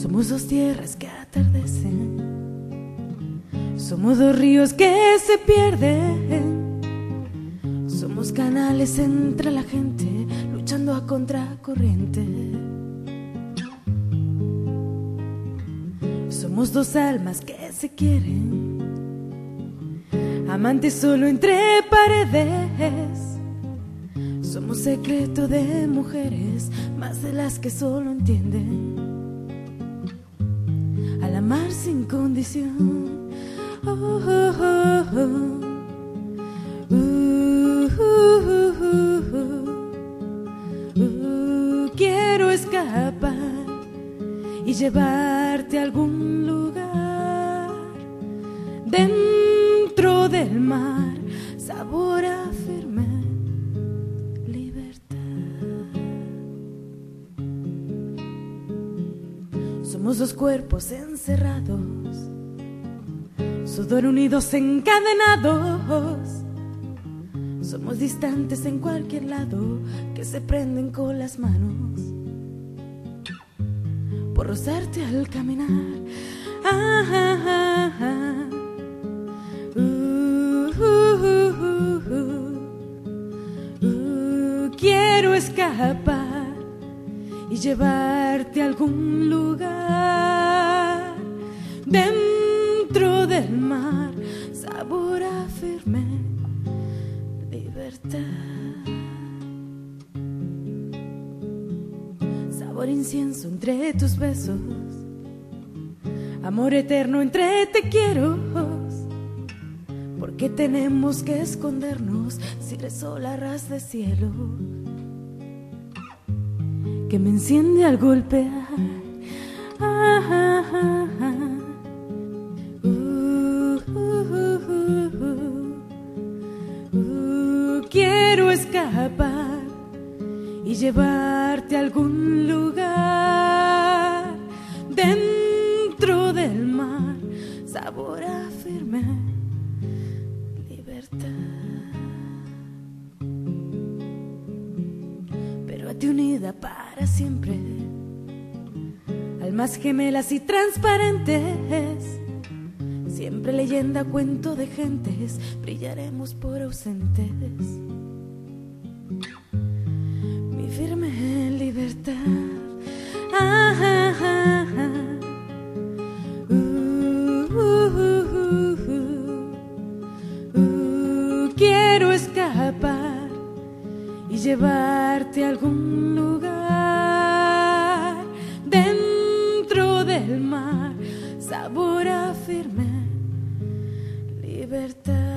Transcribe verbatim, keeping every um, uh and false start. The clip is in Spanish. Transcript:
Somos dos tierras que atardecen, somos dos ríos que se pierden, somos canales entre la gente luchando a contracorriente. Somos dos almas que se quieren, amantes solo entre paredes. Somos secreto de mujeres, más de las que solo entienden al amar sin condición. Oh, oh, oh, oh. Uh, uh, uh, uh, uh. Quiero escapar y llevarte a algún lugar dentro del mar, sabor a firme libertad. Somos dos cuerpos encerrados, sudor unidos encadenados. Somos distantes en cualquier lado que se prenden con las manos por rozarte al caminar. Ah, ah, ah, ah. Uh, uh, uh, uh, uh. Quiero escapar y llevarte a algún lugar dentro del mar, sabor a firme libertad. Sabor incienso entre tus besos, amor eterno entre te quiero. ¿Por qué tenemos que escondernos si eres sol a ras de cielo que me enciende al golpear? Ah, ah, ah, ah. Uh, uh, uh, uh, uh. Quiero escapar y llevarte a algún lugar dentro del mar, sabor a firme libertad. Pero a ti unida para siempre, almas gemelas y transparentes, siempre leyenda, cuento de gentes, brillaremos por ausentes. Mi firme libertad. Ah, ah, ah, ah. Uh, uh, uh, uh, uh. Quiero escapar y llevarte a algún lugar dentro del mar, sabor a firme libertad.